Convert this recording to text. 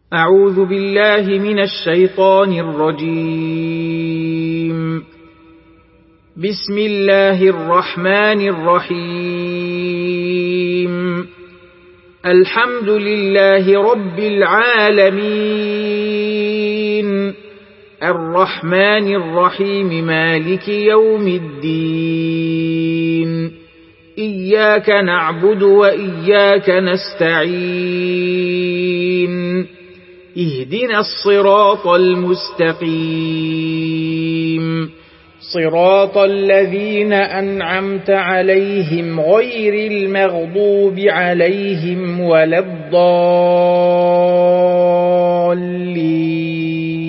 أعوذ بالله من الشيطان الرجيم. بسم الله الرحمن الرحيم. الحمد لله رب العالمين، الرحمن الرحيم، مالك يوم الدين. إياك نعبد وإياك نستعين، اهدنا الصراط المستقيم، صراط الذين أنعمت عليهم غير المغضوب عليهم ولا الضالين.